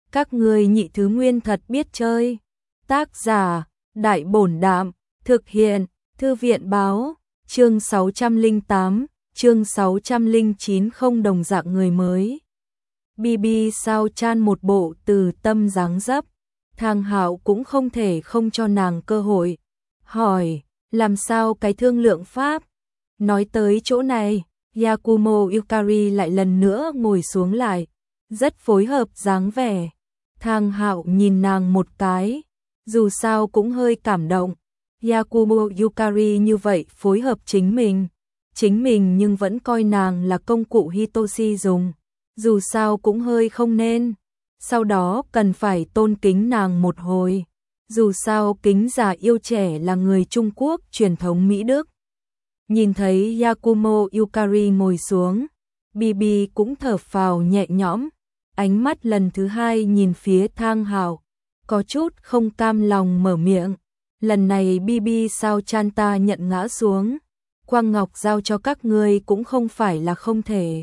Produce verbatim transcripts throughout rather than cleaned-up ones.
Các ngươi nhị thứ nguyên thật biết chơi. Tác giả, Đại Bổn Đạm, thực hiện, Thư viện Báo, chương sáu trăm lẻ tám, chương sáu trăm lẻ chín không đồng dạng người mới. bê bê sao Chan một bộ từ tâm dáng dấp, Thang Hạo cũng không thể không cho nàng cơ hội. Hỏi, làm sao cái thương lượng pháp? Nói tới chỗ này, Yakumo Yukari lại lần nữa ngồi xuống lại, rất phối hợp dáng vẻ. Thang Hạo nhìn nàng một cái, dù sao cũng hơi cảm động. Yakumo Yukari như vậy phối hợp chính mình, chính mình nhưng vẫn coi nàng là công cụ Hitoshi dùng, dù sao cũng hơi không nên. Sau đó cần phải tôn kính nàng một hồi, dù sao kính già yêu trẻ là người Trung Quốc truyền thống Mỹ Đức. Nhìn thấy Yakumo Yukari ngồi xuống, bê bê cũng thở phào nhẹ nhõm, ánh mắt lần thứ hai nhìn phía Thang Hạo, có chút không cam lòng mở miệng. Lần này bê bê sao Chan ta nhận ngã xuống, Quang Ngọc giao cho các ngươi cũng không phải là không thể.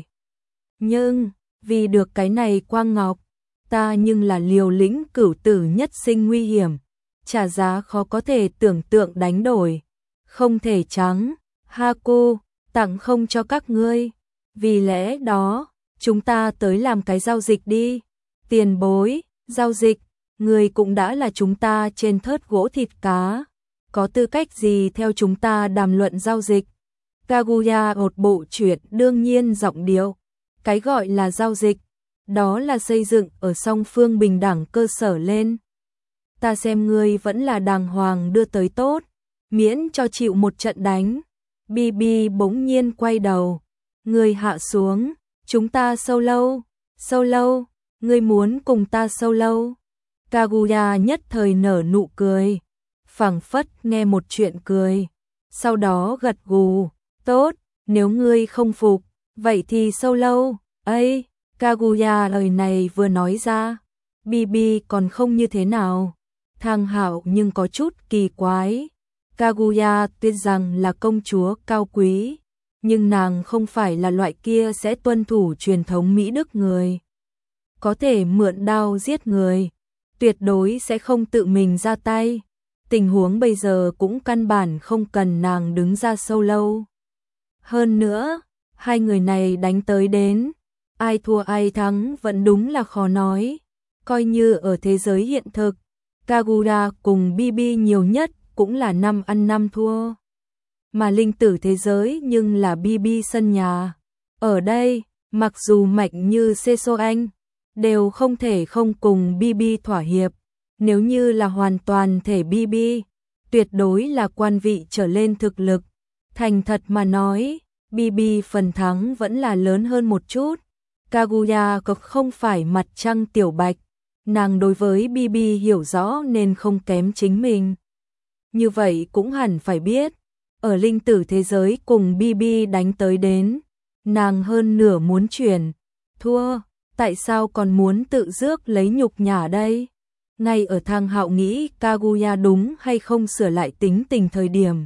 Nhưng, vì được cái này Quang Ngọc, ta nhưng là liều lĩnh cửu tử nhất sinh nguy hiểm, trả giá khó có thể tưởng tượng đánh đổi, không thể trắng. Haku, tặng không cho các ngươi, vì lẽ đó, chúng ta tới làm cái giao dịch đi. Tiền bối, giao dịch, người cũng đã là chúng ta trên thớt gỗ thịt cá, có tư cách gì theo chúng ta đàm luận giao dịch? Kaguya một bộ chuyện đương nhiên giọng điệu, cái gọi là giao dịch, đó là xây dựng ở song phương bình đẳng cơ sở lên. Ta xem ngươi vẫn là đàng hoàng đưa tới tốt, miễn cho chịu một trận đánh. bê bê bỗng nhiên quay đầu, người hạ xuống, chúng ta solo, solo, ngươi muốn cùng ta solo. Kaguya nhất thời nở nụ cười, phảng phất nghe một chuyện cười, sau đó gật gù, tốt, nếu ngươi không phục, vậy thì solo. Ây, Kaguya lời này vừa nói ra, bê bê còn không như thế nào, Thang Hạo nhưng có chút kỳ quái. Kaguya tuy rằng là công chúa cao quý, nhưng nàng không phải là loại kia sẽ tuân thủ truyền thống Mỹ Đức người. Có thể mượn đao giết người, tuyệt đối sẽ không tự mình ra tay. Tình huống bây giờ cũng căn bản không cần nàng đứng ra solo. Hơn nữa, hai người này đánh tới đến, ai thua ai thắng vẫn đúng là khó nói. Coi như ở thế giới hiện thực, Kaguya cùng bê bê nhiều nhất cũng là năm ăn năm thua. Mà linh tử thế giới nhưng là bê bê sân nhà. Ở đây, mặc dù mạnh như Seso Anh, đều không thể không cùng bê bê thỏa hiệp. Nếu như là hoàn toàn thể bê bê, tuyệt đối là quan vị trở lên thực lực. Thành thật mà nói, bê bê phần thắng vẫn là lớn hơn một chút. Kaguya cực không phải mặt trăng tiểu bạch, nàng đối với bê bê hiểu rõ nên không kém chính mình. Như vậy cũng hẳn phải biết, ở linh tử thế giới cùng bê bê đánh tới đến, nàng hơn nửa muốn chuyển, thua, tại sao còn muốn tự rước lấy nhục nhã đây? Ngay ở Thang Hạo nghĩ Kaguya đúng hay không sửa lại tính tình thời điểm.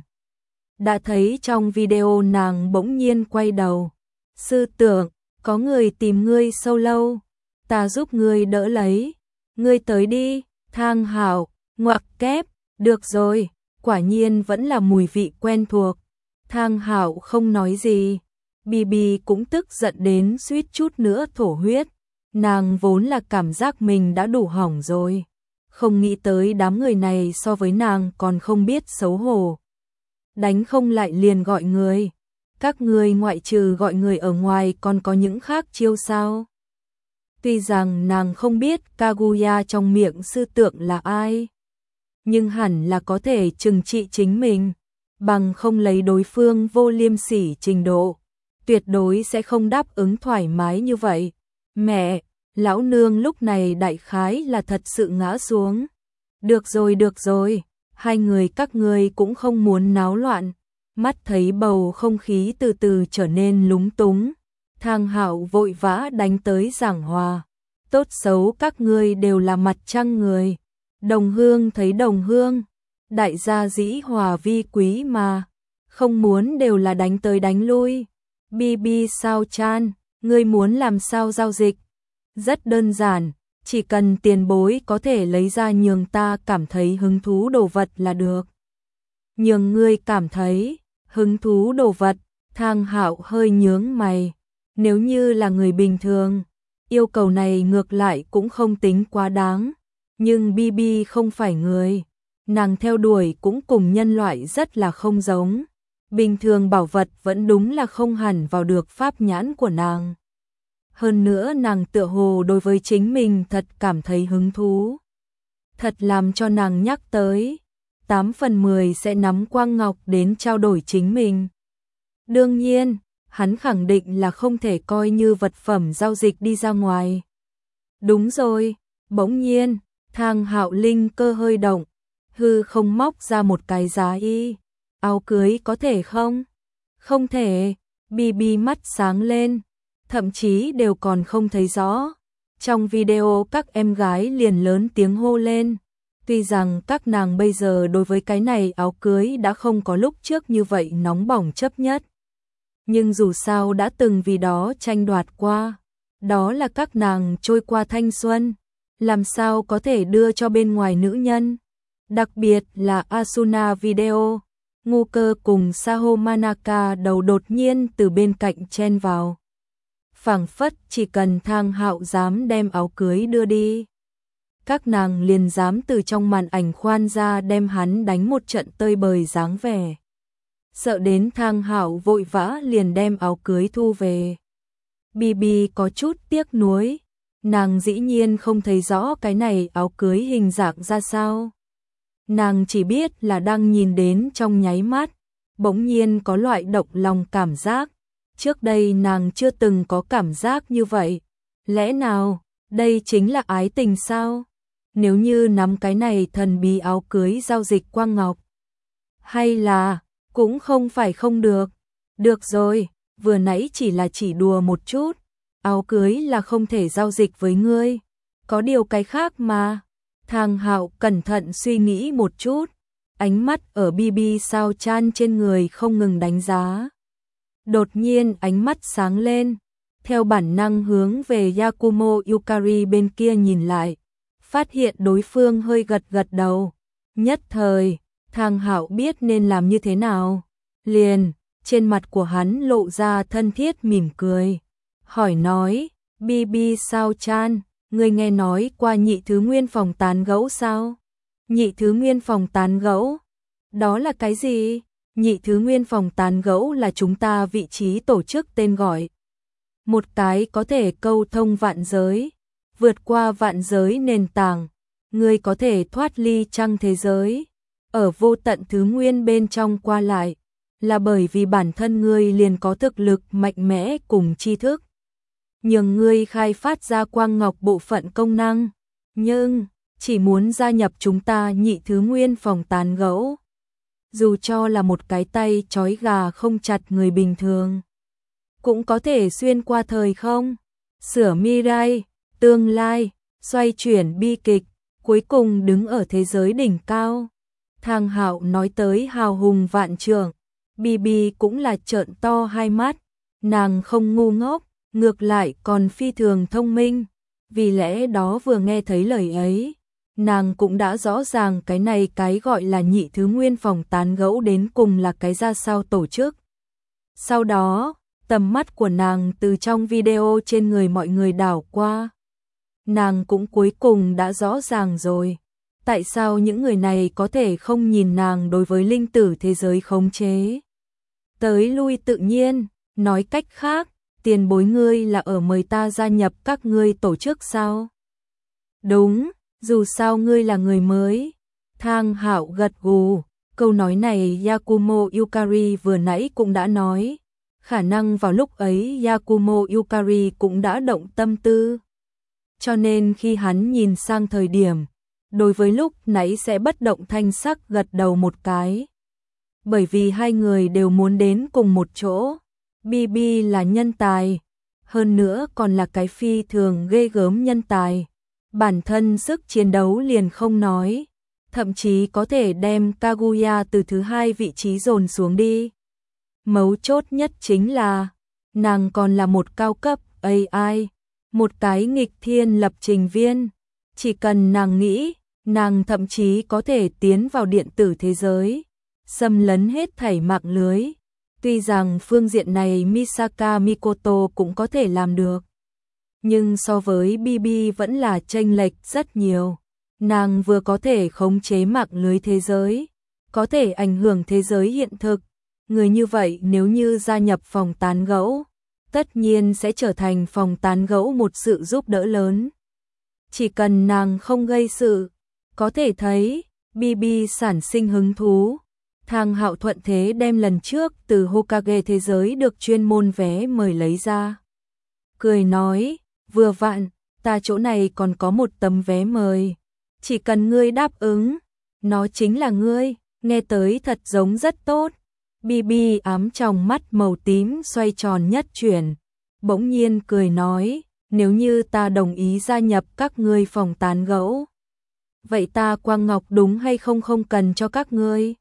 Đã thấy trong video nàng bỗng nhiên quay đầu, sư tưởng, có người tìm ngươi solo, ta giúp ngươi đỡ lấy, ngươi tới đi. Thang Hạo, ngoặc kép, được rồi. Quả nhiên vẫn là mùi vị quen thuộc. Thang Hạo không nói gì. bê bê cũng tức giận đến suýt chút nữa thổ huyết. Nàng vốn là cảm giác mình đã đủ hỏng rồi. Không nghĩ tới đám người này so với nàng còn không biết xấu hổ. Đánh không lại liền gọi người. Các người ngoại trừ gọi người ở ngoài còn có những khác chiêu sao? Tuy rằng nàng không biết Kaguya trong miệng sư tượng là ai, nhưng hẳn là có thể trừng trị chính mình, bằng không lấy đối phương vô liêm sỉ trình độ, tuyệt đối sẽ không đáp ứng thoải mái như vậy. Mẹ, lão nương lúc này đại khái là thật sự ngã xuống. Được rồi được rồi, hai người các ngươi cũng không muốn náo loạn. Mắt thấy bầu không khí từ từ trở nên lúng túng, Thang Hạo vội vã đánh tới giảng hòa. Tốt xấu các ngươi đều là mặt trăng người, đồng hương thấy đồng hương, đại gia dĩ hòa vi quý mà, không muốn đều là đánh tới đánh lui. bê bê sao Chan, ngươi muốn làm sao giao dịch? Rất đơn giản, chỉ cần tiền bối có thể lấy ra nhường ta cảm thấy hứng thú đồ vật là được. Nhường ngươi cảm thấy hứng thú đồ vật, Thang Hạo hơi nhướng mày. Nếu như là người bình thường, yêu cầu này ngược lại cũng không tính quá đáng. Nhưng Bi Bi không phải người, nàng theo đuổi cũng cùng nhân loại rất là không giống. Bình thường bảo vật vẫn đúng là không hẳn vào được pháp nhãn của nàng. Hơn nữa nàng tựa hồ đối với chính mình thật cảm thấy hứng thú. Thật làm cho nàng nhắc tới, tám phần mười sẽ nắm quang ngọc đến trao đổi chính mình. Đương nhiên, hắn khẳng định là không thể coi như vật phẩm giao dịch đi ra ngoài. Đúng rồi, bỗng nhiên, Thang Hạo linh cơ hơi động, hư không móc ra một cái giá y. Áo cưới có thể không? Không thể, Bi Bi mắt sáng lên, thậm chí đều còn không thấy rõ. Trong video các em gái liền lớn tiếng hô lên. Tuy rằng các nàng bây giờ đối với cái này áo cưới đã không có lúc trước như vậy nóng bỏng chấp nhất. Nhưng dù sao đã từng vì đó tranh đoạt qua. Đó là các nàng trôi qua thanh xuân. Làm sao có thể đưa cho bên ngoài nữ nhân. Đặc biệt là Asuna video. Ngu Cơ cùng Saho Manaka đầu đột nhiên từ bên cạnh chen vào. Phảng phất chỉ cần Thang Hạo dám đem áo cưới đưa đi, các nàng liền dám từ trong màn ảnh khoan ra đem hắn đánh một trận tơi bời dáng vẻ. Sợ đến Thang Hạo vội vã liền đem áo cưới thu về. Bi Bi có chút tiếc nuối, nàng dĩ nhiên không thấy rõ cái này áo cưới hình dạng ra sao. Nàng chỉ biết là đang nhìn đến trong nháy mắt, bỗng nhiên có loại động lòng cảm giác. Trước đây nàng chưa từng có cảm giác như vậy. Lẽ nào, đây chính là ái tình sao? Nếu như nắm cái này thần bí áo cưới giao dịch quang ngọc. Hay là, cũng không phải không được. Được rồi, vừa nãy chỉ là chỉ đùa một chút. Áo cưới là không thể giao dịch với ngươi. Có điều cái khác mà. Thang Hạo cẩn thận suy nghĩ một chút. Ánh mắt ở Bi Bi sao chan trên người không ngừng đánh giá. Đột nhiên ánh mắt sáng lên, theo bản năng hướng về Yakumo Yukari bên kia nhìn lại, phát hiện đối phương hơi gật gật đầu. Nhất thời, Thang Hạo biết nên làm như thế nào. Liền, trên mặt của hắn lộ ra thân thiết mỉm cười. Hỏi nói, Bi Bi sao chan, ngươi nghe nói qua nhị thứ nguyên phòng tán gẫu sao? Nhị thứ nguyên phòng tán gẫu? Đó là cái gì? Nhị thứ nguyên phòng tán gẫu là chúng ta vị trí tổ chức tên gọi. Một cái có thể câu thông vạn giới, vượt qua vạn giới nền tảng, ngươi có thể thoát ly trăng thế giới, ở vô tận thứ nguyên bên trong qua lại, là bởi vì bản thân ngươi liền có thực lực mạnh mẽ cùng tri thức. Nhưng ngươi khai phát ra quang ngọc bộ phận công năng, nhưng chỉ muốn gia nhập chúng ta nhị thứ nguyên phòng tán gẫu. Dù cho là một cái tay trói gà không chặt người bình thường, cũng có thể xuyên qua thời không, sửa mirai, tương lai, xoay chuyển bi kịch, cuối cùng đứng ở thế giới đỉnh cao. Thang Hạo nói tới hào hùng vạn trượng, Bi Bi cũng là trợn to hai mắt, nàng không ngu ngốc, ngược lại còn phi thường thông minh, vì lẽ đó vừa nghe thấy lời ấy, nàng cũng đã rõ ràng cái này cái gọi là nhị thứ nguyên phòng tán gẫu đến cùng là cái ra sao tổ chức. Sau đó, tầm mắt của nàng từ trong video trên người mọi người đảo qua. Nàng cũng cuối cùng đã rõ ràng rồi. Tại sao những người này có thể không nhìn nàng đối với linh tử thế giới khống chế? Tới lui tự nhiên, nói cách khác, tiền bối ngươi là ở mời ta gia nhập các ngươi tổ chức sao? Đúng, dù sao ngươi là người mới. Thang Hạo gật gù, câu nói này Yakumo Yukari vừa nãy cũng đã nói. Khả năng vào lúc ấy Yakumo Yukari cũng đã động tâm tư. Cho nên khi hắn nhìn sang thời điểm, đối với lúc nãy sẽ bất động thanh sắc gật đầu một cái. Bởi vì hai người đều muốn đến cùng một chỗ. Bi Bi là nhân tài, hơn nữa còn là cái phi thường ghê gớm nhân tài. Bản thân sức chiến đấu liền không nói, thậm chí có thể đem Kaguya từ thứ hai vị trí dồn xuống đi. Mấu chốt nhất chính là, nàng còn là một cao cấp a i, một cái nghịch thiên lập trình viên. Chỉ cần nàng nghĩ, nàng thậm chí có thể tiến vào điện tử thế giới, xâm lấn hết thảy mạng lưới. Tuy rằng phương diện này Misaka Mikoto cũng có thể làm được, nhưng so với bê bê vẫn là chênh lệch rất nhiều. Nàng vừa có thể khống chế mạng lưới thế giới, có thể ảnh hưởng thế giới hiện thực. Người như vậy nếu như gia nhập phòng tán gẫu, tất nhiên sẽ trở thành phòng tán gẫu một sự giúp đỡ lớn. Chỉ cần nàng không gây sự, có thể thấy bê bê sản sinh hứng thú. Thang Hạo thuận thế đem lần trước từ Hokage thế giới được chuyên môn vé mời lấy ra. Cười nói, vừa vặn, ta chỗ này còn có một tấm vé mời. Chỉ cần ngươi đáp ứng, nó chính là ngươi, nghe tới thật giống rất tốt. bê bê ám trong mắt màu tím xoay tròn nhất chuyển, bỗng nhiên cười nói, nếu như ta đồng ý gia nhập các ngươi phòng tán gẫu, vậy ta Quang Ngọc đúng hay không không cần cho các ngươi?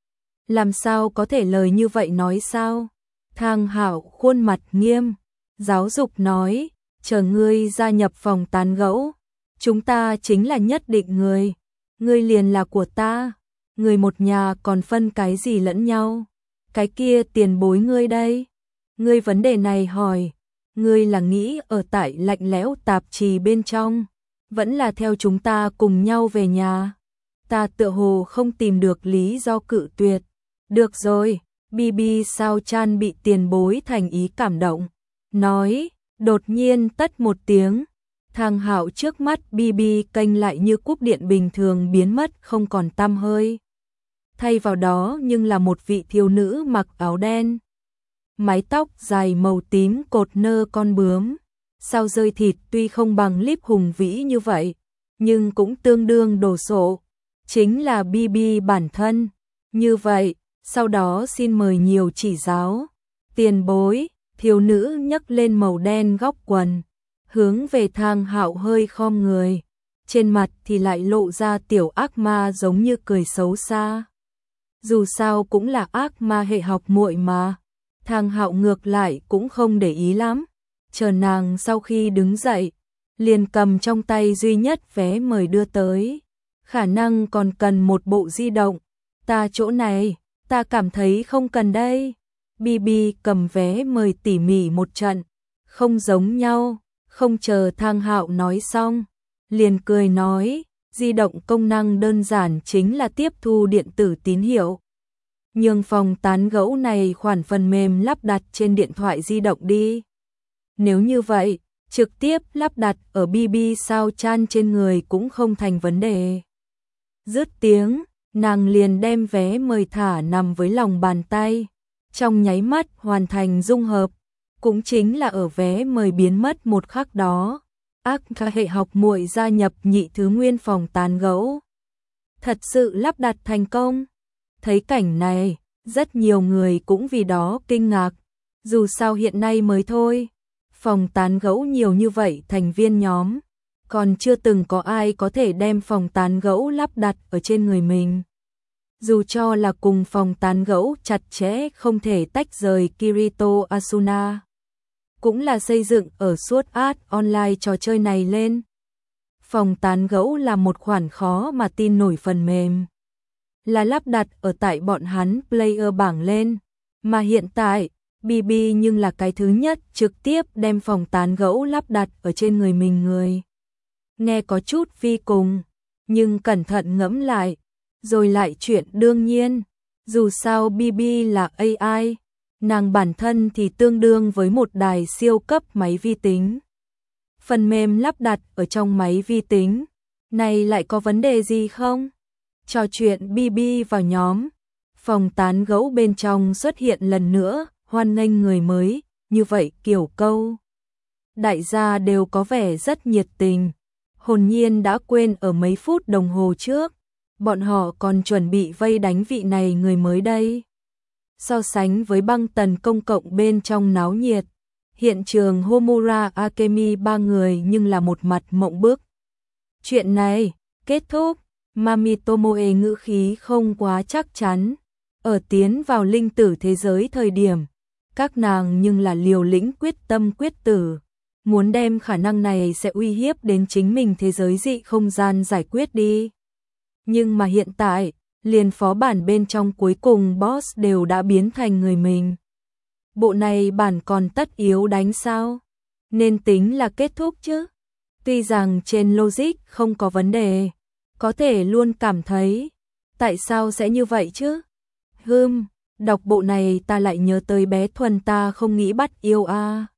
Làm sao có thể lời như vậy nói sao? Thang Hạo khuôn mặt nghiêm, giáo dục nói, chờ ngươi gia nhập phòng tán gẫu, chúng ta chính là nhất định người, ngươi liền là của ta, người một nhà còn phân cái gì lẫn nhau, cái kia tiền bối ngươi đây. Ngươi vấn đề này hỏi, ngươi là nghĩ ở tại lạnh lẽo tạp trì bên trong, vẫn là theo chúng ta cùng nhau về nhà? Ta tựa hồ không tìm được lý do cự tuyệt. Được rồi, bê bê sao chan bị tiền bối thành ý cảm động, nói, đột nhiên tất một tiếng, Thang Hạo trước mắt bê bê kênh lại như cúp điện bình thường biến mất không còn tăm hơi. Thay vào đó nhưng là một vị thiếu nữ mặc áo đen, mái tóc dài màu tím cột nơ con bướm, sao rơi thịt tuy không bằng líp hùng vĩ như vậy, nhưng cũng tương đương đồ sộ, chính là bê bê bản thân. Như vậy, sau đó xin mời nhiều chỉ giáo. Tiền bối, thiếu nữ nhấc lên màu đen góc quần, hướng về Thang Hạo hơi khom người, trên mặt thì lại lộ ra tiểu ác ma giống như cười xấu xa. Dù sao cũng là ác ma hệ học muội mà. Thang Hạo ngược lại cũng không để ý lắm, chờ nàng sau khi đứng dậy, liền cầm trong tay duy nhất vé mời đưa tới. Khả năng còn cần một bộ di động, ta chỗ này, ta cảm thấy không cần đây. bê bê cầm vé mời tỉ mỉ một trận, không giống nhau, không chờ Thang Hạo nói xong, liền cười nói, di động công năng đơn giản chính là tiếp thu điện tử tín hiệu. Nhưng phòng tán gẫu này khoản phần mềm lắp đặt trên điện thoại di động đi. Nếu như vậy, trực tiếp lắp đặt ở bê bê sao chan trên người cũng không thành vấn đề. Dứt tiếng, nàng liền đem vé mời thả nằm với lòng bàn tay, trong nháy mắt hoàn thành dung hợp, cũng chính là ở vé mời biến mất một khắc đó, ác ca hệ học muội gia nhập nhị thứ nguyên phòng tán gẫu. Thật sự lắp đặt thành công. Thấy cảnh này, rất nhiều người cũng vì đó kinh ngạc, dù sao hiện nay mới thôi, phòng tán gẫu nhiều như vậy thành viên nhóm, còn chưa từng có ai có thể đem phòng tán gẫu lắp đặt ở trên người mình. Dù cho là cùng phòng tán gẫu chặt chẽ không thể tách rời Kirito Asuna, cũng là xây dựng ở Sword Art Online trò chơi này lên. Phòng tán gẫu là một khoản khó mà tin nổi phần mềm, là lắp đặt ở tại bọn hắn player bảng lên, mà hiện tại, bê bê nhưng là cái thứ nhất trực tiếp đem phòng tán gẫu lắp đặt ở trên người mình người. Nghe có chút vi cùng, nhưng cẩn thận ngẫm lại, rồi lại chuyện đương nhiên, dù sao bê bê là a i, nàng bản thân thì tương đương với một đài siêu cấp máy vi tính. Phần mềm lắp đặt ở trong máy vi tính, này lại có vấn đề gì không? Trò chuyện bê bê vào nhóm, phòng tán gẫu bên trong xuất hiện lần nữa, hoan nghênh người mới, như vậy kiểu câu. Đại gia đều có vẻ rất nhiệt tình, hồn nhiên đã quên ở mấy phút đồng hồ trước, bọn họ còn chuẩn bị vây đánh vị này người mới đây. So sánh với băng tần công cộng bên trong náo nhiệt, hiện trường Homura Akemi ba người nhưng là một mặt mộng bức. Chuyện này, kết thúc, Mami Tomoe ngữ khí không quá chắc chắn, ở tiến vào linh tử thế giới thời điểm, các nàng nhưng là liều lĩnh quyết tâm quyết tử, muốn đem khả năng này sẽ uy hiếp đến chính mình thế giới dị không gian giải quyết đi. Nhưng mà hiện tại, liền phó bản bên trong cuối cùng boss đều đã biến thành người mình. Bộ này bản còn tất yếu đánh sao? Nên tính là kết thúc chứ? Tuy rằng trên logic không có vấn đề, có thể luôn cảm thấy, tại sao sẽ như vậy chứ? Hừm, đọc bộ này ta lại nhớ tới bé Thuần ta không nghĩ bắt yêu a.